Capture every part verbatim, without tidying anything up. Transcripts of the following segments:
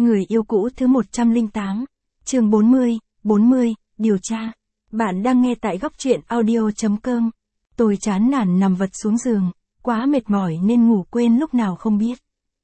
Người yêu cũ thứ một trăm lẻ tám, chương bốn mươi, bốn mươi, điều tra. Bạn đang nghe tại góc truyện audio chấm com. Tôi chán nản nằm vật xuống giường, quá mệt mỏi nên ngủ quên lúc nào không biết.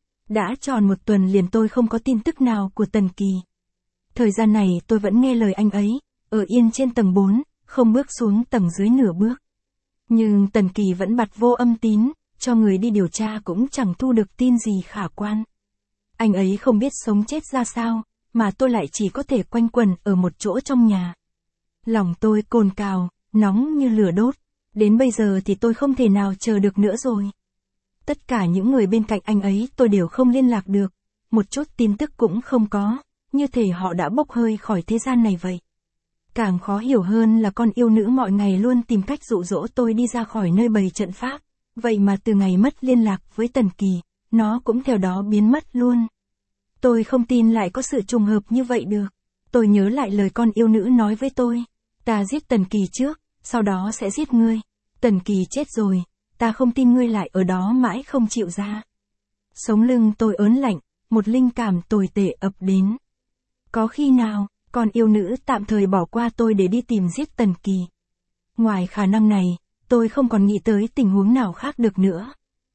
Đã tròn một tuần liền tôi không có tin tức nào của Tần Kỳ. Thời gian này tôi vẫn nghe lời anh ấy, ở yên trên tầng bốn, không bước xuống tầng dưới nửa bước. Nhưng Tần Kỳ vẫn bặt vô âm tín, cho người đi điều tra cũng chẳng thu được tin gì khả quan. Anh ấy không biết sống chết ra sao, mà tôi lại chỉ có thể quanh quẩn ở một chỗ trong nhà. Lòng tôi cồn cào, nóng như lửa đốt, đến bây giờ thì tôi không thể nào chờ được nữa rồi. Tất cả những người bên cạnh anh ấy tôi đều không liên lạc được, một chút tin tức cũng không có, như thể họ đã bốc hơi khỏi thế gian này vậy. Càng khó hiểu hơn là con yêu nữ mọi ngày luôn tìm cách dụ dỗ tôi đi ra khỏi nơi bày trận pháp, vậy mà từ ngày mất liên lạc với Tần Kỳ, nó cũng theo đó biến mất luôn. Tôi không tin lại có sự trùng hợp như vậy được. Tôi nhớ lại lời con yêu nữ nói với tôi. Ta giết Tần Kỳ trước, sau đó sẽ giết ngươi. Tần Kỳ chết rồi, ta không tin ngươi lại ở đó mãi không chịu ra. Sống lưng tôi ớn lạnh, một linh cảm tồi tệ ập đến. Có khi nào, con yêu nữ tạm thời bỏ qua tôi để đi tìm giết Tần Kỳ. Ngoài khả năng này, tôi không còn nghĩ tới tình huống nào khác được nữa.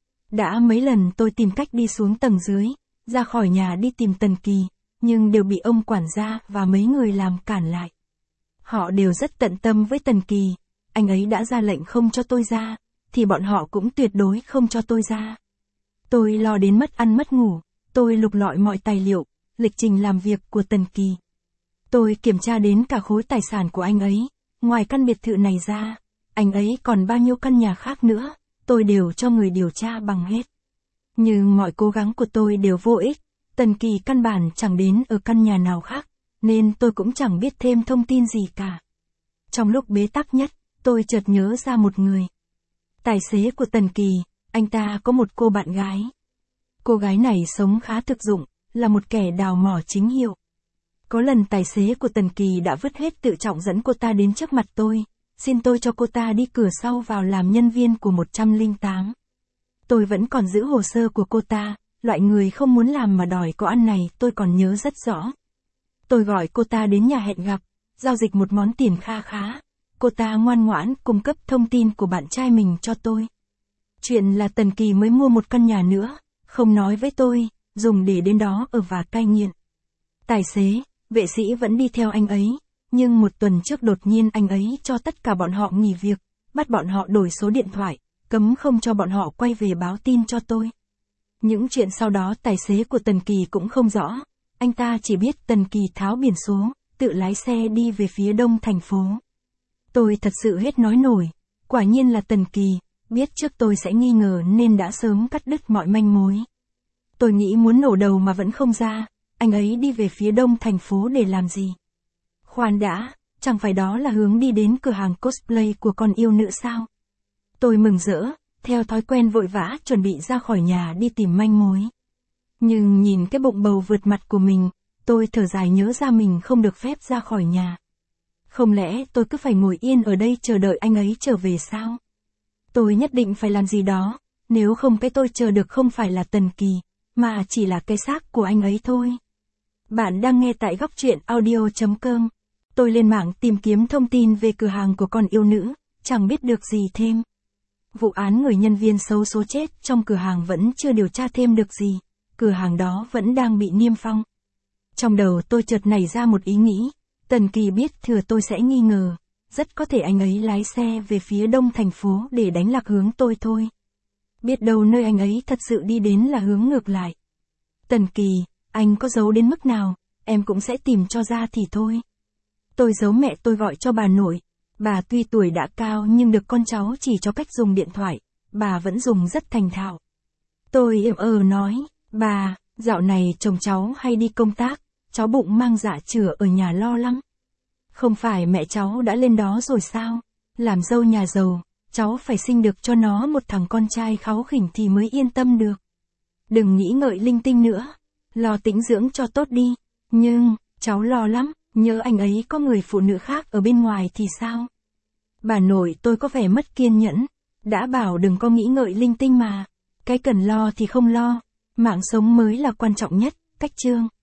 Đã mấy lần tôi tìm cách đi xuống tầng dưới, ra khỏi nhà đi tìm Tần Kỳ, nhưng đều bị ông quản gia và mấy người làm cản lại. Họ đều rất tận tâm với Tần Kỳ, anh ấy đã ra lệnh không cho tôi ra, thì bọn họ cũng tuyệt đối không cho tôi ra. Tôi lo đến mất ăn mất ngủ, tôi lục lọi mọi tài liệu, lịch trình làm việc của Tần Kỳ. Tôi kiểm tra đến cả khối tài sản của anh ấy, ngoài căn biệt thự này ra, anh ấy còn bao nhiêu căn nhà khác nữa, tôi đều cho người điều tra bằng hết. Nhưng mọi cố gắng của tôi đều vô ích, Tần Kỳ căn bản chẳng đến ở căn nhà nào khác, nên tôi cũng chẳng biết thêm thông tin gì cả. Trong lúc bế tắc nhất, tôi chợt nhớ ra một người. Tài xế của Tần Kỳ, anh ta có một cô bạn gái. Cô gái này sống khá thực dụng, là một kẻ đào mỏ chính hiệu. Có lần tài xế của Tần Kỳ đã vứt hết tự trọng dẫn cô ta đến trước mặt tôi, xin tôi cho cô ta đi cửa sau vào làm nhân viên của một trăm lẻ tám. Tôi vẫn còn giữ hồ sơ của cô ta, loại người không muốn làm mà đòi có ăn này tôi còn nhớ rất rõ. Tôi gọi cô ta đến nhà hẹn gặp, giao dịch một món tiền kha khá. Cô ta ngoan ngoãn cung cấp thông tin của bạn trai mình cho tôi. Chuyện là Tần Kỳ mới mua một căn nhà nữa, không nói với tôi, dùng để đến đó ở và cai nghiện. Tài xế, vệ sĩ vẫn đi theo anh ấy, nhưng một tuần trước đột nhiên anh ấy cho tất cả bọn họ nghỉ việc, bắt bọn họ đổi số điện thoại, cấm không cho bọn họ quay về báo tin cho tôi. Những chuyện sau đó tài xế của Tần Kỳ cũng không rõ, anh ta chỉ biết Tần Kỳ tháo biển số, tự lái xe đi về phía đông thành phố. Tôi thật sự hết nói nổi, quả nhiên là Tần Kỳ, biết trước tôi sẽ nghi ngờ nên đã sớm cắt đứt mọi manh mối. Tôi nghĩ muốn nổ đầu mà vẫn không ra, anh ấy đi về phía đông thành phố để làm gì? Khoan đã, chẳng phải đó là hướng đi đến cửa hàng cosplay của con yêu nữ sao? Tôi mừng rỡ, theo thói quen vội vã chuẩn bị ra khỏi nhà đi tìm manh mối. Nhưng nhìn cái bụng bầu vượt mặt của mình, tôi thở dài nhớ ra mình không được phép ra khỏi nhà. Không lẽ tôi cứ phải ngồi yên ở đây chờ đợi anh ấy trở về sao? Tôi nhất định phải làm gì đó, nếu không cái tôi chờ được không phải là Tần Kỳ, mà chỉ là cái xác của anh ấy thôi. Bạn đang nghe tại góc truyện audio chấm com. Tôi lên mạng tìm kiếm thông tin về cửa hàng của con yêu nữ, chẳng biết được gì thêm. Vụ án người nhân viên xấu số chết trong cửa hàng vẫn chưa điều tra thêm được gì, cửa hàng đó vẫn đang bị niêm phong. Trong đầu tôi chợt nảy ra một ý nghĩ, Tần Kỳ biết thừa tôi sẽ nghi ngờ, rất có thể anh ấy lái xe về phía đông thành phố để đánh lạc hướng tôi thôi. Biết đâu nơi anh ấy thật sự đi đến là hướng ngược lại. Tần Kỳ, anh có giấu đến mức nào, em cũng sẽ tìm cho ra thì thôi. Tôi giấu mẹ tôi gọi cho bà nội, bà tuy tuổi đã cao nhưng được con cháu chỉ cho cách dùng điện thoại, bà vẫn dùng rất thành thạo. Tôi ậm ờ nói, bà, dạo này chồng cháu hay đi công tác, cháu bụng mang dạ chửa ở nhà lo lắm. Không phải mẹ cháu đã lên đó rồi sao? Làm dâu nhà giàu, cháu phải sinh được cho nó một thằng con trai kháu khỉnh thì mới yên tâm được. Đừng nghĩ ngợi linh tinh nữa, lo tĩnh dưỡng cho tốt đi. Nhưng, cháu lo lắm, nhớ anh ấy có người phụ nữ khác ở bên ngoài thì sao? Bà nội tôi có vẻ mất kiên nhẫn, đã bảo đừng có nghĩ ngợi linh tinh mà. Cái cần lo thì không lo, mạng sống mới là quan trọng nhất, cách chương.